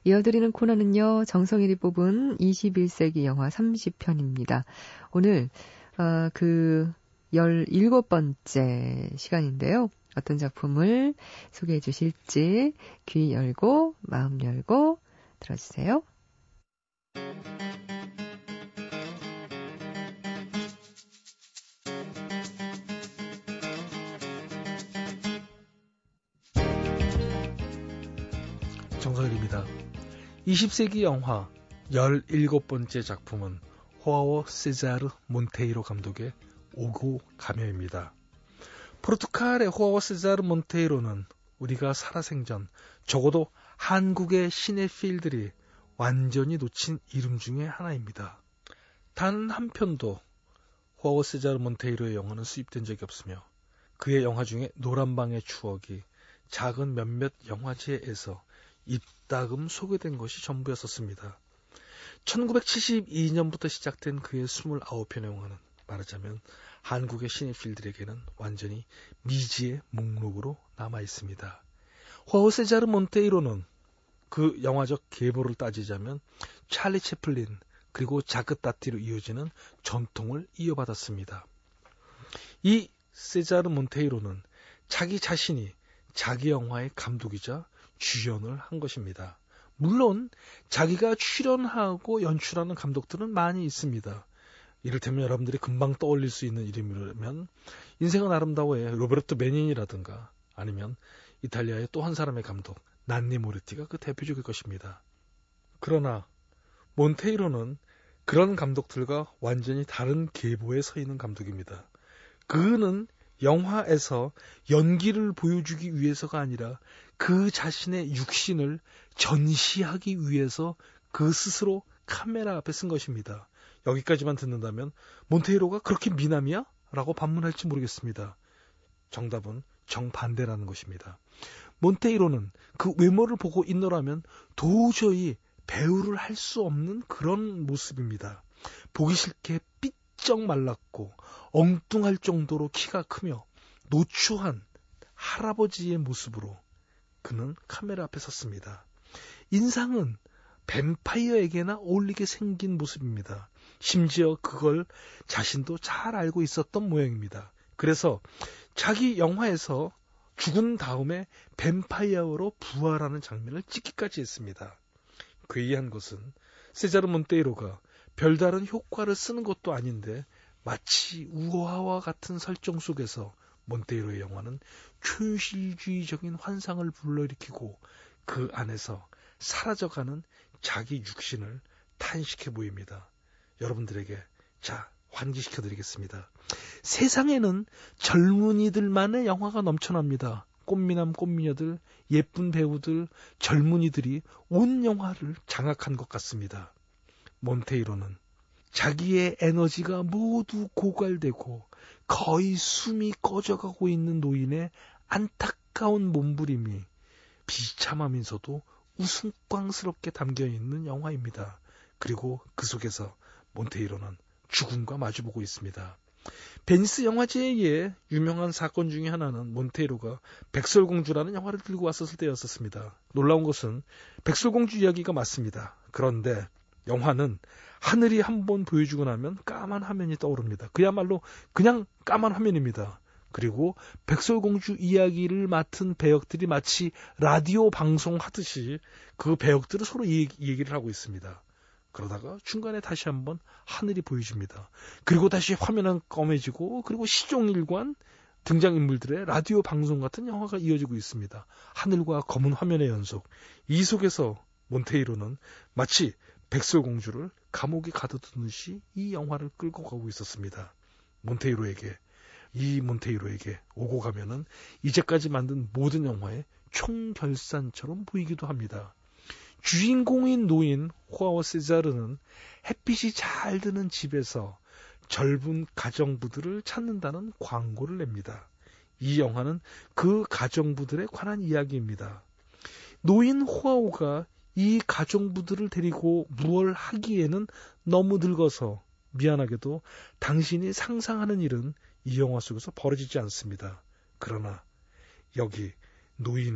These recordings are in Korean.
이어드리는 코너는요. 정성일이 뽑은 21세기 영화 30편입니다. 오늘 그 17번째 시간인데요. 어떤 작품을 소개해 주실지 귀 열고 마음 열고 들어주세요. 정성일입니다. 20세기 영화 17번째 작품은 호아오 세자르 몬테이로 감독의 오고 가며입니다. 포르투갈의 호아오 세자르 몬테이로는 우리가 살아생전 적어도 한국의 시네필들이 완전히 놓친 이름 중에 하나입니다. 단 한 편도 호아오 세자르 몬테이로의 영화는 수입된 적이 없으며 그의 영화 중에 노란방의 추억이 작은 몇몇 영화제에서 이따금 소개된 것이 전부였었습니다. 1972년부터 시작된 그의 29편의 영화는 말하자면 한국의 시네필들에게는 완전히 미지의 목록으로 남아있습니다. 호아오 세자르 몬테이로는 그 영화적 계보를 따지자면 찰리 채플린 그리고 자크 따띠로 이어지는 전통을 이어받았습니다. 이 세자르 몬테이로는 자기 자신이 자기 영화의 감독이자 주연을 한 것입니다. 물론 자기가 출연하고 연출하는 감독들은 많이 있습니다. 이를테면 여러분들이 금방 떠올릴 수 있는 이름이라면 인생은 아름다워의 로베르토 베니니라든가 아니면 이탈리아의 또 한 사람의 감독 난니 모레티가 그 대표적일 것입니다. 그러나 몬테이로는 그런 감독들과 완전히 다른 계보에 서 있는 감독입니다. 그는 영화에서 연기를 보여주기 위해서가 아니라 그 자신의 육신을 전시하기 위해서 그 스스로 카메라 앞에 쓴 것입니다. 여기까지만 듣는다면 몬테이로가 그렇게 미남이야? 라고 반문할지 모르겠습니다. 정답은 정반대라는 것입니다. 몬테이로는 그 외모를 보고 있노라면 도저히 배우를 할 수 없는 그런 모습입니다. 보기 싫게 삐쩍 말랐고 엉뚱할 정도로 키가 크며 노추한 할아버지의 모습으로 그는 카메라 앞에 섰습니다. 인상은 뱀파이어에게나 어울리게 생긴 모습입니다. 심지어 그걸 자신도 잘 알고 있었던 모양입니다. 그래서 자기 영화에서 죽은 다음에 뱀파이어로 부활하는 장면을 찍기까지 했습니다. 괴이한 것은 세자르 몬테이로가 별다른 효과를 쓰는 것도 아닌데 마치 우화와 같은 설정 속에서 몬테이로의 영화는 초현실주의적인 환상을 불러일으키고 그 안에서 사라져가는 자기 육신을 탄식해 보입니다. 여러분들에게 환기시켜드리겠습니다. 세상에는 젊은이들만의 영화가 넘쳐납니다. 꽃미남 꽃미녀들, 예쁜 배우들, 젊은이들이 온 영화를 장악한 것 같습니다. 몬테이로는 자기의 에너지가 모두 고갈되고 거의 숨이 꺼져가고 있는 노인의 안타까운 몸부림이 비참하면서도 우스꽝스럽게 담겨있는 영화입니다. 그리고 그 속에서 몬테이로는 죽음과 마주보고 있습니다. 베니스 영화제의 유명한 사건 중에 하나는 몬테이로가 백설공주라는 영화를 들고 왔었을 때였었습니다. 놀라운 것은 백설공주 이야기가 맞습니다. 그런데 영화는 하늘이 한번 보여주고 나면 까만 화면이 떠오릅니다. 그야말로 그냥 까만 화면입니다. 그리고 백설공주 이야기를 맡은 배역들이 마치 라디오 방송하듯이 그 배역들을 서로 얘기를 하고 있습니다. 그러다가 중간에 다시 한번 하늘이 보여줍니다. 그리고 다시 화면은 검해지고 그리고 시종일관 등장인물들의 라디오 방송 같은 영화가 이어지고 있습니다. 하늘과 검은 화면의 연속. 이 속에서 몬테이로는 마치 백설공주를 감옥에 가둬두듯이 이 영화를 끌고 가고 있었습니다. 몬테이로에게 오고 가면은 이제까지 만든 모든 영화의 총결산처럼 보이기도 합니다. 주인공인 노인 호아오 세자르는 햇빛이 잘 드는 집에서 젊은 가정부들을 찾는다는 광고를 냅니다. 이 영화는 그 가정부들에 관한 이야기입니다. 노인 호아오가 이 가정부들을 데리고 무얼 하기에는 너무 늙어서 미안하게도 당신이 상상하는 일은 이 영화 속에서 벌어지지 않습니다. 그러나 여기 노인의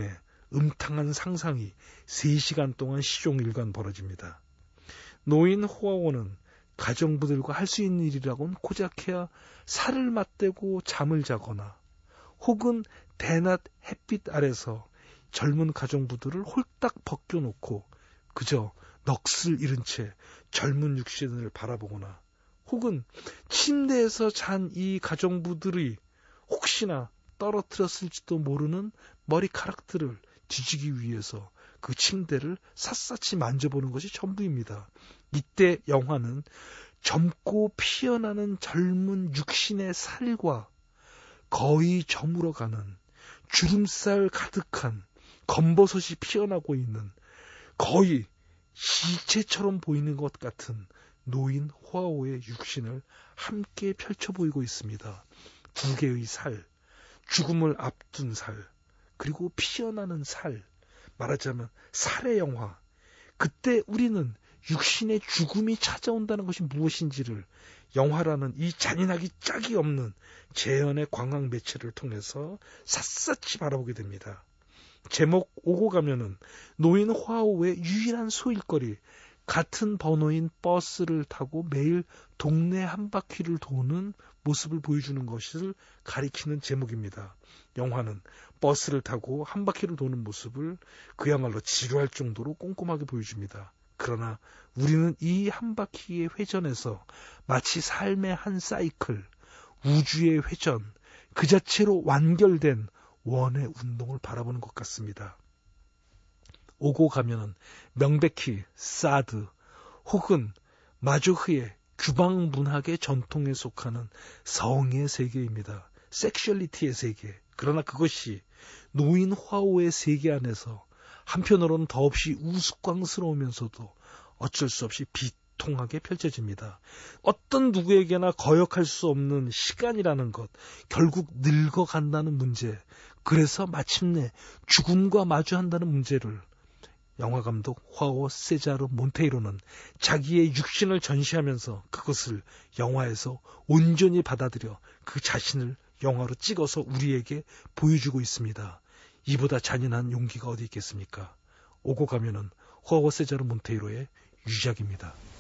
음탕한 상상이 3시간 동안 시종일관 벌어집니다. 노인 호아오는 가정부들과 할 수 있는 일이라고는 고작해야 살을 맞대고 잠을 자거나 혹은 대낮 햇빛 아래서 젊은 가정부들을 홀딱 벗겨놓고 그저 넋을 잃은 채 젊은 육신을 바라보거나 혹은 침대에서 잔 이 가정부들이 혹시나 떨어뜨렸을지도 모르는 머리카락들을 뒤지기 위해서 그 침대를 샅샅이 만져보는 것이 전부입니다. 이때 영화는 젊고 피어나는 젊은 육신의 살과 거의 저물어가는 주름살 가득한 검버섯이 피어나고 있는 거의 시체처럼 보이는 것 같은 노인 호아오의 육신을 함께 펼쳐 보이고 있습니다. 2개의 살, 죽음을 앞둔 살, 그리고 피어나는 살, 말하자면 살의 영화. 그때 우리는 육신의 죽음이 찾아온다는 것이 무엇인지를 영화라는 이 잔인하기 짝이 없는 재현의 광학 매체를 통해서 샅샅이 바라보게 됩니다. 제목 오고 가면은 노인 호아오의 유일한 소일거리, 같은 번호인 버스를 타고 매일 동네 한 바퀴를 도는 모습을 보여주는 것을 가리키는 제목입니다. 영화는 버스를 타고 한 바퀴를 도는 모습을 그야말로 지루할 정도로 꼼꼼하게 보여줍니다. 그러나 우리는 이 한 바퀴의 회전에서 마치 삶의 한 사이클, 우주의 회전, 그 자체로 완결된 원의 운동을 바라보는 것 같습니다. 오고 가면은 명백히 사드 혹은 마조흐의 규방 문학의 전통에 속하는 성의 세계입니다. 섹슈얼리티의 세계. 그러나 그것이 노인 호아오의 세계 안에서 한편으로는 더없이 우스꽝스러우면서도 어쩔 수 없이 비통하게 펼쳐집니다. 어떤 누구에게나 거역할 수 없는 시간이라는 것, 결국 늙어간다는 문제, 그래서 마침내 죽음과 마주한다는 문제를 영화감독 화오 세자르 몬테이로는 자기의 육신을 전시하면서 그것을 영화에서 온전히 받아들여 그 자신을 영화로 찍어서 우리에게 보여주고 있습니다. 이보다 잔인한 용기가 어디 있겠습니까? 오고 가면은 화오 세자르 몬테이로의 유작입니다.